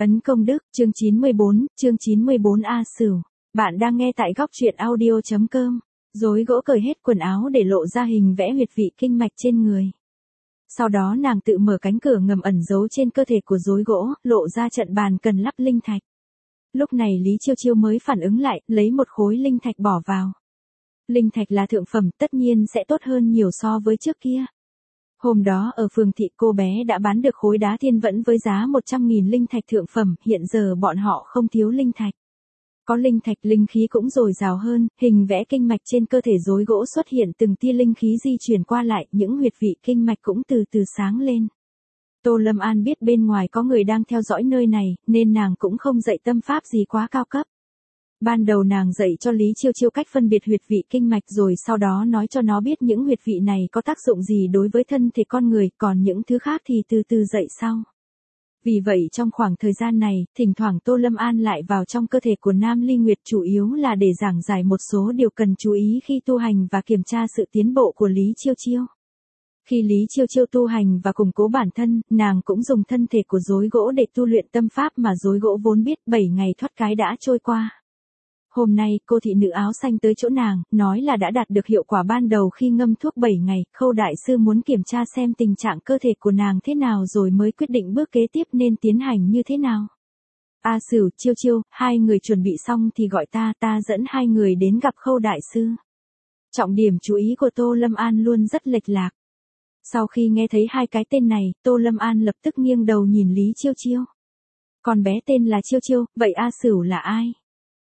Ấn công đức, chương 94 A Sửu. Bạn đang nghe tại góc truyện audio.com. Rối gỗ cởi hết quần áo để lộ ra hình vẽ huyệt vị kinh mạch trên người. Sau đó nàng tự mở cánh cửa ngầm ẩn giấu trên cơ thể của rối gỗ, lộ ra trận bàn cần lắp linh thạch. Lúc này Lý Chiêu Chiêu mới phản ứng lại, lấy một khối linh thạch bỏ vào. Linh thạch là thượng phẩm, tất nhiên sẽ tốt hơn nhiều so với trước kia. Hôm đó ở phường thị cô bé đã bán được khối đá thiên vẫn với giá 100.000 linh thạch thượng phẩm, hiện giờ bọn họ không thiếu linh thạch. Có linh thạch linh khí cũng dồi dào hơn, hình vẽ kinh mạch trên cơ thể rối gỗ xuất hiện từng tia linh khí di chuyển qua lại, những huyệt vị kinh mạch cũng từ từ sáng lên. Tô Lâm An biết bên ngoài có người đang theo dõi nơi này, nên nàng cũng không dạy tâm pháp gì quá cao cấp. Ban đầu nàng dạy cho Lý Chiêu Chiêu cách phân biệt huyệt vị kinh mạch rồi sau đó nói cho nó biết những huyệt vị này có tác dụng gì đối với thân thể con người, còn những thứ khác thì từ từ dạy sau. Vì vậy trong khoảng thời gian này, thỉnh thoảng Tô Lâm An lại vào trong cơ thể của Nam Ly Nguyệt chủ yếu là để giảng giải một số điều cần chú ý khi tu hành và kiểm tra sự tiến bộ của Lý Chiêu Chiêu. Khi Lý Chiêu Chiêu tu hành và củng cố bản thân, nàng cũng dùng thân thể của rối gỗ để tu luyện tâm pháp mà rối gỗ vốn biết. 7 ngày thoát cái đã trôi qua. Hôm nay, cô thị nữ áo xanh tới chỗ nàng, nói là đã đạt được hiệu quả ban đầu khi ngâm thuốc 7 ngày, Khâu đại sư muốn kiểm tra xem tình trạng cơ thể của nàng thế nào rồi mới quyết định bước kế tiếp nên tiến hành như thế nào. A Sửu, Chiêu Chiêu, hai người chuẩn bị xong thì gọi ta dẫn hai người đến gặp Khâu đại sư. Trọng điểm chú ý của Tô Lâm An luôn rất lệch lạc. Sau khi nghe thấy hai cái tên này, Tô Lâm An lập tức nghiêng đầu nhìn Lý Chiêu Chiêu. Con bé tên là Chiêu Chiêu, vậy A Sửu là ai?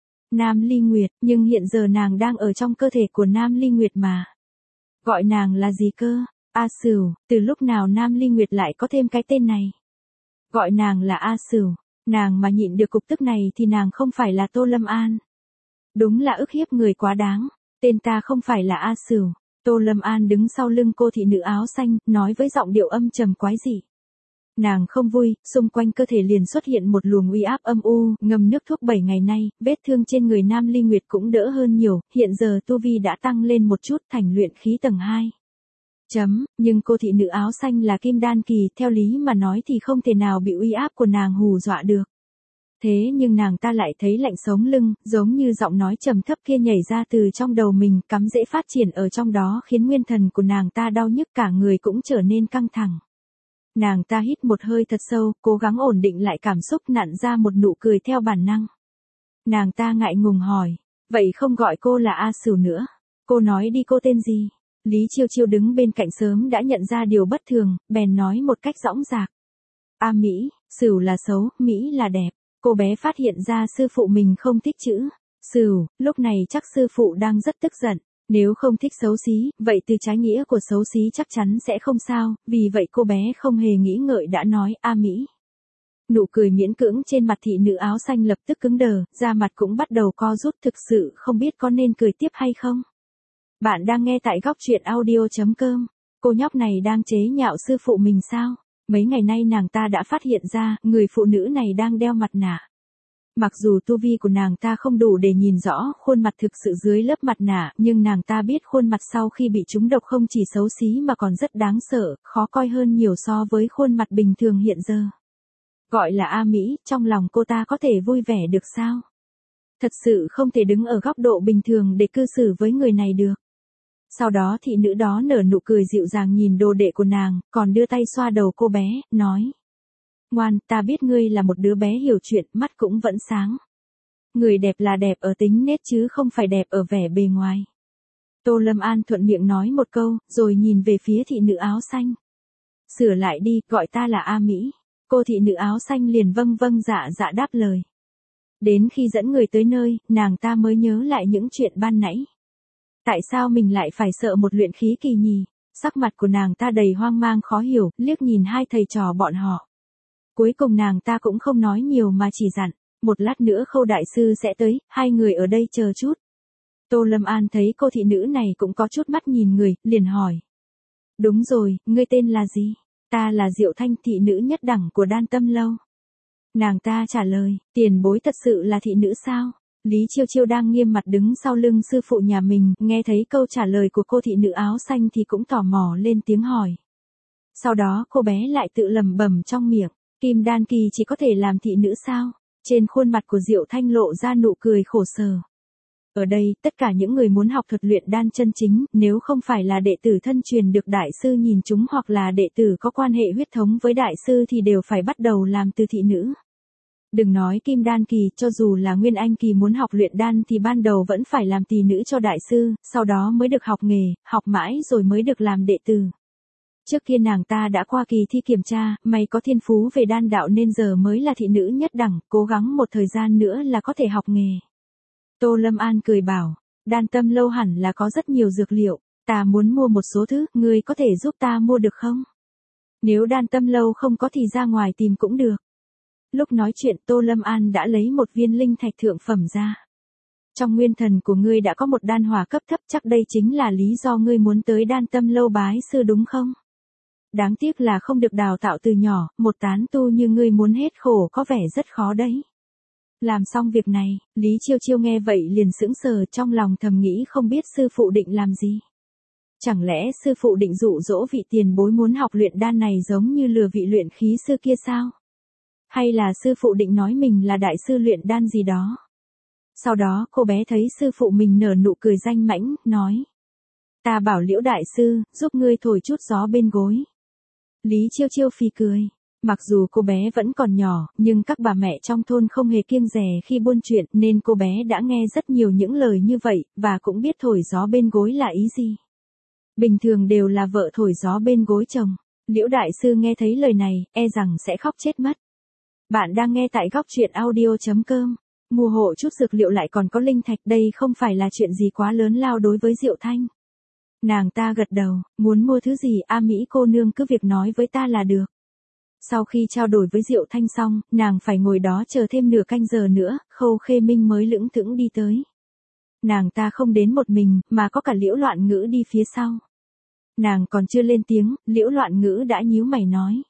Nam Ly Nguyệt, nhưng hiện giờ nàng đang ở trong cơ thể của Nam Ly Nguyệt mà. Gọi nàng là gì cơ? A Sửu, từ lúc nào Nam Ly Nguyệt lại có thêm cái tên này? Gọi nàng là A Sửu, nàng mà nhịn được cục tức này thì nàng không phải là Tô Lâm An. Đúng là ức hiếp người quá đáng, tên ta không phải là A Sửu. Tô Lâm An đứng sau lưng cô thị nữ áo xanh, nói với giọng điệu âm trầm quái dị. Nàng không vui, xung quanh cơ thể liền xuất hiện một luồng uy áp âm u, ngâm nước thuốc 7 ngày nay, vết thương trên người Nam Ly Nguyệt cũng đỡ hơn nhiều, hiện giờ tu vi đã tăng lên một chút thành luyện khí tầng 2. Nhưng cô thị nữ áo xanh là kim đan kỳ, theo lý mà nói thì không thể nào bị uy áp của nàng hù dọa được. Thế nhưng nàng ta lại thấy lạnh sống lưng, giống như giọng nói trầm thấp kia nhảy ra từ trong đầu mình, cắm rễ phát triển ở trong đó khiến nguyên thần của nàng ta đau nhức cả người cũng trở nên căng thẳng. Nàng ta hít một hơi thật sâu, cố gắng ổn định lại cảm xúc nặn ra một nụ cười theo bản năng. Nàng ta ngại ngùng hỏi, vậy không gọi cô là A Sửu nữa, cô nói đi cô tên gì? Lý Chiêu Chiêu đứng bên cạnh sớm đã nhận ra điều bất thường, bèn nói một cách dõng dạc. A Mỹ, Sửu là xấu, Mỹ là đẹp. Cô bé phát hiện ra sư phụ mình không thích chữ Sửu, lúc này chắc sư phụ đang rất tức giận. Nếu không thích xấu xí, vậy từ trái nghĩa của xấu xí chắc chắn sẽ không sao, vì vậy cô bé không hề nghĩ ngợi đã nói A Mỹ. Nụ cười miễn cưỡng trên mặt thị nữ áo xanh lập tức cứng đờ, da mặt cũng bắt đầu co rút, thực sự không biết có nên cười tiếp hay không. Bạn đang nghe tại góc truyện audio.com, cô nhóc này đang chế nhạo sư phụ mình sao? Mấy ngày nay nàng ta đã phát hiện ra, người phụ nữ này đang đeo mặt nạ. Mặc dù tu vi của nàng ta không đủ để nhìn rõ khuôn mặt thực sự dưới lớp mặt nạ, nhưng nàng ta biết khuôn mặt sau khi bị trúng độc không chỉ xấu xí mà còn rất đáng sợ, khó coi hơn nhiều so với khuôn mặt bình thường hiện giờ. Gọi là A Mỹ, trong lòng cô ta có thể vui vẻ được sao? Thật sự không thể đứng ở góc độ bình thường để cư xử với người này được. Sau đó thị nữ đó nở nụ cười dịu dàng nhìn đồ đệ của nàng, còn đưa tay xoa đầu cô bé, nói. Ngoan, ta biết ngươi là một đứa bé hiểu chuyện, mắt cũng vẫn sáng. Người đẹp là đẹp ở tính nết chứ không phải đẹp ở vẻ bề ngoài. Tô Lâm An thuận miệng nói một câu, rồi nhìn về phía thị nữ áo xanh. Sửa lại đi, gọi ta là A Mỹ. Cô thị nữ áo xanh liền vâng dạ đáp lời. Đến khi dẫn người tới nơi, nàng ta mới nhớ lại những chuyện ban nãy. Tại sao mình lại phải sợ một luyện khí kỳ nhỉ? Sắc mặt của nàng ta đầy hoang mang khó hiểu, liếc nhìn hai thầy trò bọn họ. Cuối cùng nàng ta cũng không nói nhiều mà chỉ dặn, một lát nữa Khâu đại sư sẽ tới, hai người ở đây chờ chút. Tô Lâm An thấy cô thị nữ này cũng có chút mắt nhìn người, liền hỏi. Đúng rồi, ngươi tên là gì? Ta là Diệu Thanh, thị nữ nhất đẳng của Đan Tâm Lâu. Nàng ta trả lời, tiền bối thật sự là thị nữ sao? Lý Chiêu Chiêu đang nghiêm mặt đứng sau lưng sư phụ nhà mình, nghe thấy câu trả lời của cô thị nữ áo xanh thì cũng tò mò lên tiếng hỏi. Sau đó cô bé lại tự lẩm bẩm trong miệng, Kim Đan Kỳ chỉ có thể làm thị nữ sao? Trên khuôn mặt của Diệu Thanh lộ ra nụ cười khổ sở. Ở đây, tất cả những người muốn học thuật luyện đan chân chính, nếu không phải là đệ tử thân truyền được đại sư nhìn chúng hoặc là đệ tử có quan hệ huyết thống với đại sư thì đều phải bắt đầu làm từ thị nữ. Đừng nói Kim Đan Kỳ, cho dù là Nguyên Anh Kỳ muốn học luyện đan thì ban đầu vẫn phải làm tỳ nữ cho đại sư, sau đó mới được học nghề, học mãi rồi mới được làm đệ tử. Trước kia nàng ta đã qua kỳ thi kiểm tra, may có thiên phú về đan đạo nên giờ mới là thị nữ nhất đẳng, cố gắng một thời gian nữa là có thể học nghề. Tô Lâm An cười bảo, Đan Tâm Lâu hẳn là có rất nhiều dược liệu, ta muốn mua một số thứ, ngươi có thể giúp ta mua được không? Nếu Đan Tâm Lâu không có thì ra ngoài tìm cũng được. Lúc nói chuyện Tô Lâm An đã lấy một viên linh thạch thượng phẩm ra. Trong nguyên thần của ngươi đã có một đan hỏa cấp thấp, chắc đây chính là lý do ngươi muốn tới Đan Tâm Lâu bái sư đúng không? Đáng tiếc là không được đào tạo từ nhỏ, một tán tu như ngươi muốn hết khổ có vẻ rất khó đấy. Làm xong việc này, Lý Chiêu Chiêu nghe vậy liền sững sờ, trong lòng thầm nghĩ không biết sư phụ định làm gì. Chẳng lẽ sư phụ định dụ dỗ vị tiền bối muốn học luyện đan này giống như lừa vị luyện khí sư kia sao? Hay là sư phụ định nói mình là đại sư luyện đan gì đó? Sau đó cô bé thấy sư phụ mình nở nụ cười danh mãnh, nói. Ta bảo Liễu đại sư, giúp ngươi thổi chút gió bên gối. Lý Chiêu Chiêu phì cười. Mặc dù cô bé vẫn còn nhỏ, nhưng các bà mẹ trong thôn không hề kiêng dè khi buôn chuyện nên cô bé đã nghe rất nhiều những lời như vậy, và cũng biết thổi gió bên gối là ý gì. Bình thường đều là vợ thổi gió bên gối chồng. Liễu đại sư nghe thấy lời này, e rằng sẽ khóc chết mất. Bạn đang nghe tại góc truyện audio.com. Mua hộ chút dược liệu lại còn có linh thạch, đây không phải là chuyện gì quá lớn lao đối với Diệu Thanh. Nàng ta gật đầu, muốn mua thứ gì A Mỹ cô nương cứ việc nói với ta là được. Sau khi trao đổi với Diệu Thanh xong, nàng phải ngồi đó chờ thêm nửa canh giờ nữa, Khâu Khê Minh mới lững thững đi tới. Nàng ta không đến một mình, mà có cả Liễu Loạn Ngữ đi phía sau. Nàng còn chưa lên tiếng, Liễu Loạn Ngữ đã nhíu mày nói.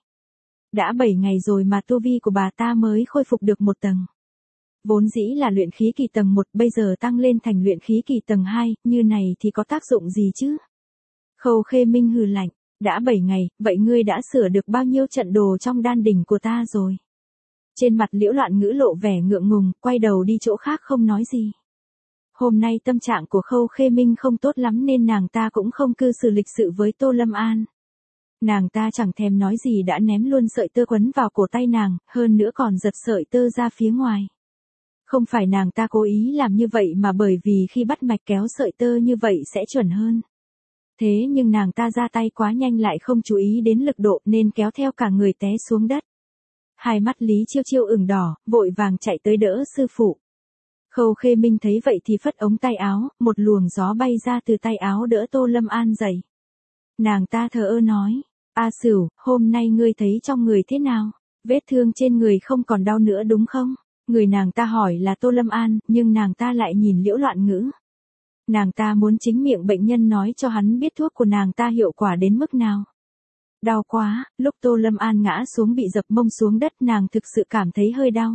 Đã 7 ngày rồi mà tu vi của bà ta mới khôi phục được một tầng. Vốn dĩ là luyện khí kỳ tầng 1, bây giờ tăng lên thành luyện khí kỳ tầng 2, như này thì có tác dụng gì chứ? Khâu Khê Minh hừ lạnh. Đã 7 ngày, vậy ngươi đã sửa được bao nhiêu trận đồ trong đan đỉnh của ta rồi? Trên mặt Liễu Loạn Ngữ lộ vẻ ngượng ngùng, quay đầu đi chỗ khác không nói gì. Hôm nay tâm trạng của Khâu Khê Minh không tốt lắm nên nàng ta cũng không cư xử lịch sự với Tô Lâm An. Nàng ta chẳng thèm nói gì đã ném luôn sợi tơ quấn vào cổ tay nàng, hơn nữa còn giật sợi tơ ra phía ngoài. Không phải nàng ta cố ý làm như vậy mà bởi vì khi bắt mạch kéo sợi tơ như vậy sẽ chuẩn hơn. Thế nhưng nàng ta ra tay quá nhanh lại không chú ý đến lực độ nên kéo theo cả người té xuống đất. Hai mắt Lý Chiêu Chiêu ửng đỏ, vội vàng chạy tới đỡ sư phụ. Khâu Khê Minh thấy vậy thì phất ống tay áo, một luồng gió bay ra từ tay áo đỡ Tô Lâm An dậy. Nàng ta thờ ơ nói, A Sửu, hôm nay ngươi thấy trong người thế nào? Vết thương trên người không còn đau nữa đúng không? Người nàng ta hỏi là Tô Lâm An, nhưng nàng ta lại nhìn Liễu Loạn Ngữ. Nàng ta muốn chính miệng bệnh nhân nói cho hắn biết thuốc của nàng ta hiệu quả đến mức nào. Đau quá, lúc Tô Lâm An ngã xuống bị dập mông xuống đất nàng thực sự cảm thấy hơi đau.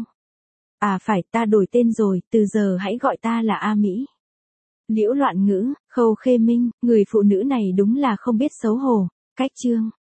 À phải, ta đổi tên rồi, từ giờ hãy gọi ta là A Mỹ. Liễu Loạn Ngữ, Khâu Khê Minh, người phụ nữ này đúng là không biết xấu hổ. Cách chương